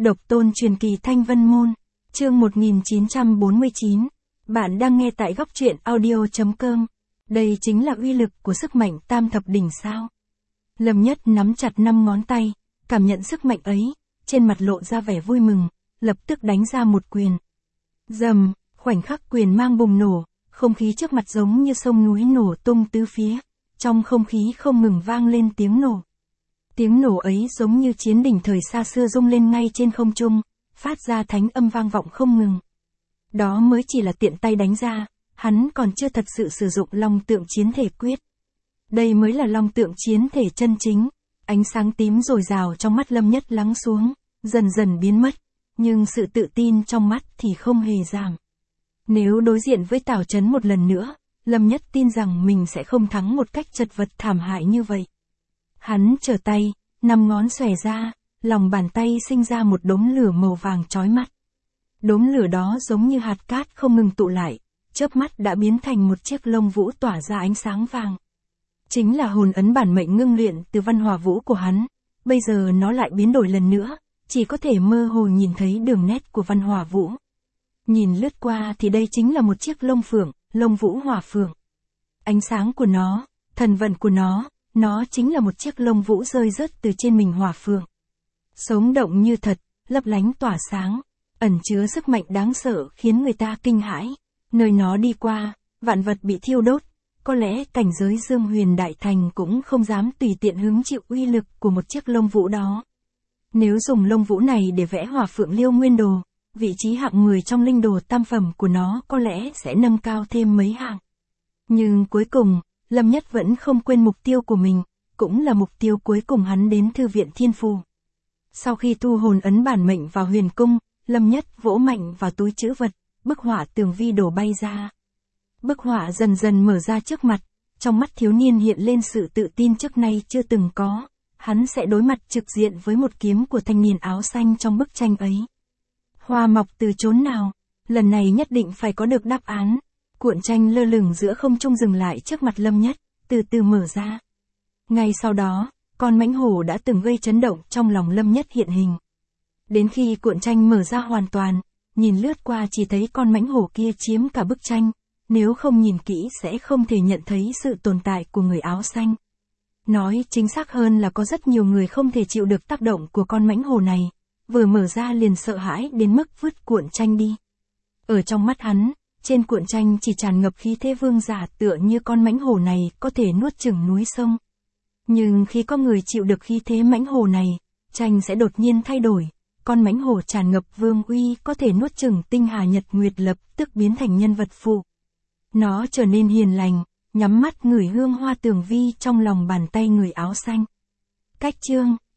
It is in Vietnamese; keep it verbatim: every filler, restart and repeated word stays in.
Độc tôn truyền kỳ Thanh Vân Môn, chương một nghìn chín trăm bốn mươi chín. Bạn đang nghe tại góc truyện audio chấm com. Đây chính là uy lực của sức mạnh tam thập đỉnh sao. Lâm Nhất nắm chặt năm ngón tay, cảm nhận sức mạnh ấy, trên mặt lộ ra vẻ vui mừng, lập tức đánh ra một quyền. Rầm, khoảnh khắc quyền mang bùng nổ, không khí trước mặt giống như sông núi nổ tung tứ phía, trong không khí không ngừng vang lên tiếng nổ. Tiếng nổ ấy giống như chiến đỉnh thời xa xưa rung lên ngay trên không trung, phát ra thánh âm vang vọng không ngừng. Đó mới chỉ là tiện tay đánh ra, hắn còn chưa thật sự sử dụng long tượng chiến thể quyết. Đây mới là long tượng chiến thể chân chính, ánh sáng tím dồi dào trong mắt Lâm Nhất lắng xuống, dần dần biến mất, nhưng sự tự tin trong mắt thì không hề giảm. Nếu đối diện với Tào Chấn một lần nữa, Lâm Nhất tin rằng mình sẽ không thắng một cách chật vật thảm hại như vậy. Hắn trở tay, năm ngón xòe ra, lòng bàn tay sinh ra một đốm lửa màu vàng chói mắt. Đốm lửa đó giống như hạt cát không ngừng tụ lại, chớp mắt đã biến thành một chiếc lông vũ tỏa ra ánh sáng vàng. Chính là hồn ấn bản mệnh ngưng luyện từ văn hỏa vũ của hắn, bây giờ nó lại biến đổi lần nữa, chỉ có thể mơ hồ nhìn thấy đường nét của văn hỏa vũ. Nhìn lướt qua thì đây chính là một chiếc lông phượng, lông vũ hỏa phượng. Ánh sáng của nó, thần vận của nó, nó chính là một chiếc lông vũ rơi rớt từ trên mình hỏa phượng. Sống động như thật, lấp lánh tỏa sáng, ẩn chứa sức mạnh đáng sợ khiến người ta kinh hãi. Nơi nó đi qua, vạn vật bị thiêu đốt, có lẽ cảnh giới Dương Huyền Đại Thành cũng không dám tùy tiện hứng chịu uy lực của một chiếc lông vũ đó. Nếu dùng lông vũ này để vẽ hỏa phượng liêu nguyên đồ, vị trí hạng người trong linh đồ tam phẩm của nó có lẽ sẽ nâng cao thêm mấy hạng. Nhưng cuối cùng, Lâm Nhất vẫn không quên mục tiêu của mình, cũng là mục tiêu cuối cùng hắn đến Thư viện Thiên Phù. Sau khi thu hồn ấn bản mệnh vào huyền cung, Lâm Nhất vỗ mạnh vào túi trữ vật, bức họa tường vi đổ bay ra. Bức họa dần dần mở ra trước mặt, trong mắt thiếu niên hiện lên sự tự tin trước nay chưa từng có, hắn sẽ đối mặt trực diện với một kiếm của thanh niên áo xanh trong bức tranh ấy. Hoa mọc từ chốn nào? Lần này nhất định phải có được đáp án. Cuộn tranh lơ lửng giữa không trung dừng lại trước mặt Lâm Nhất, từ từ mở ra. Ngay sau đó, con mãnh hổ đã từng gây chấn động trong lòng Lâm Nhất hiện hình. Đến khi cuộn tranh mở ra hoàn toàn, nhìn lướt qua chỉ thấy con mãnh hổ kia chiếm cả bức tranh, nếu không nhìn kỹ sẽ không thể nhận thấy sự tồn tại của người áo xanh. Nói chính xác hơn là có rất nhiều người không thể chịu được tác động của con mãnh hổ này, vừa mở ra liền sợ hãi đến mức vứt cuộn tranh đi. Ở trong mắt hắn, trên cuộn tranh chỉ tràn ngập khí thế vương giả, tựa như con mãnh hổ này có thể nuốt chửng núi sông. Nhưng khi có người chịu được khí thế mãnh hổ này, tranh sẽ đột nhiên thay đổi, con mãnh hổ tràn ngập vương uy có thể nuốt chửng tinh hà nhật nguyệt lập tức biến thành nhân vật phụ. Nó trở nên hiền lành, nhắm mắt ngửi hương hoa tường vi trong lòng bàn tay người áo xanh. Cách chương,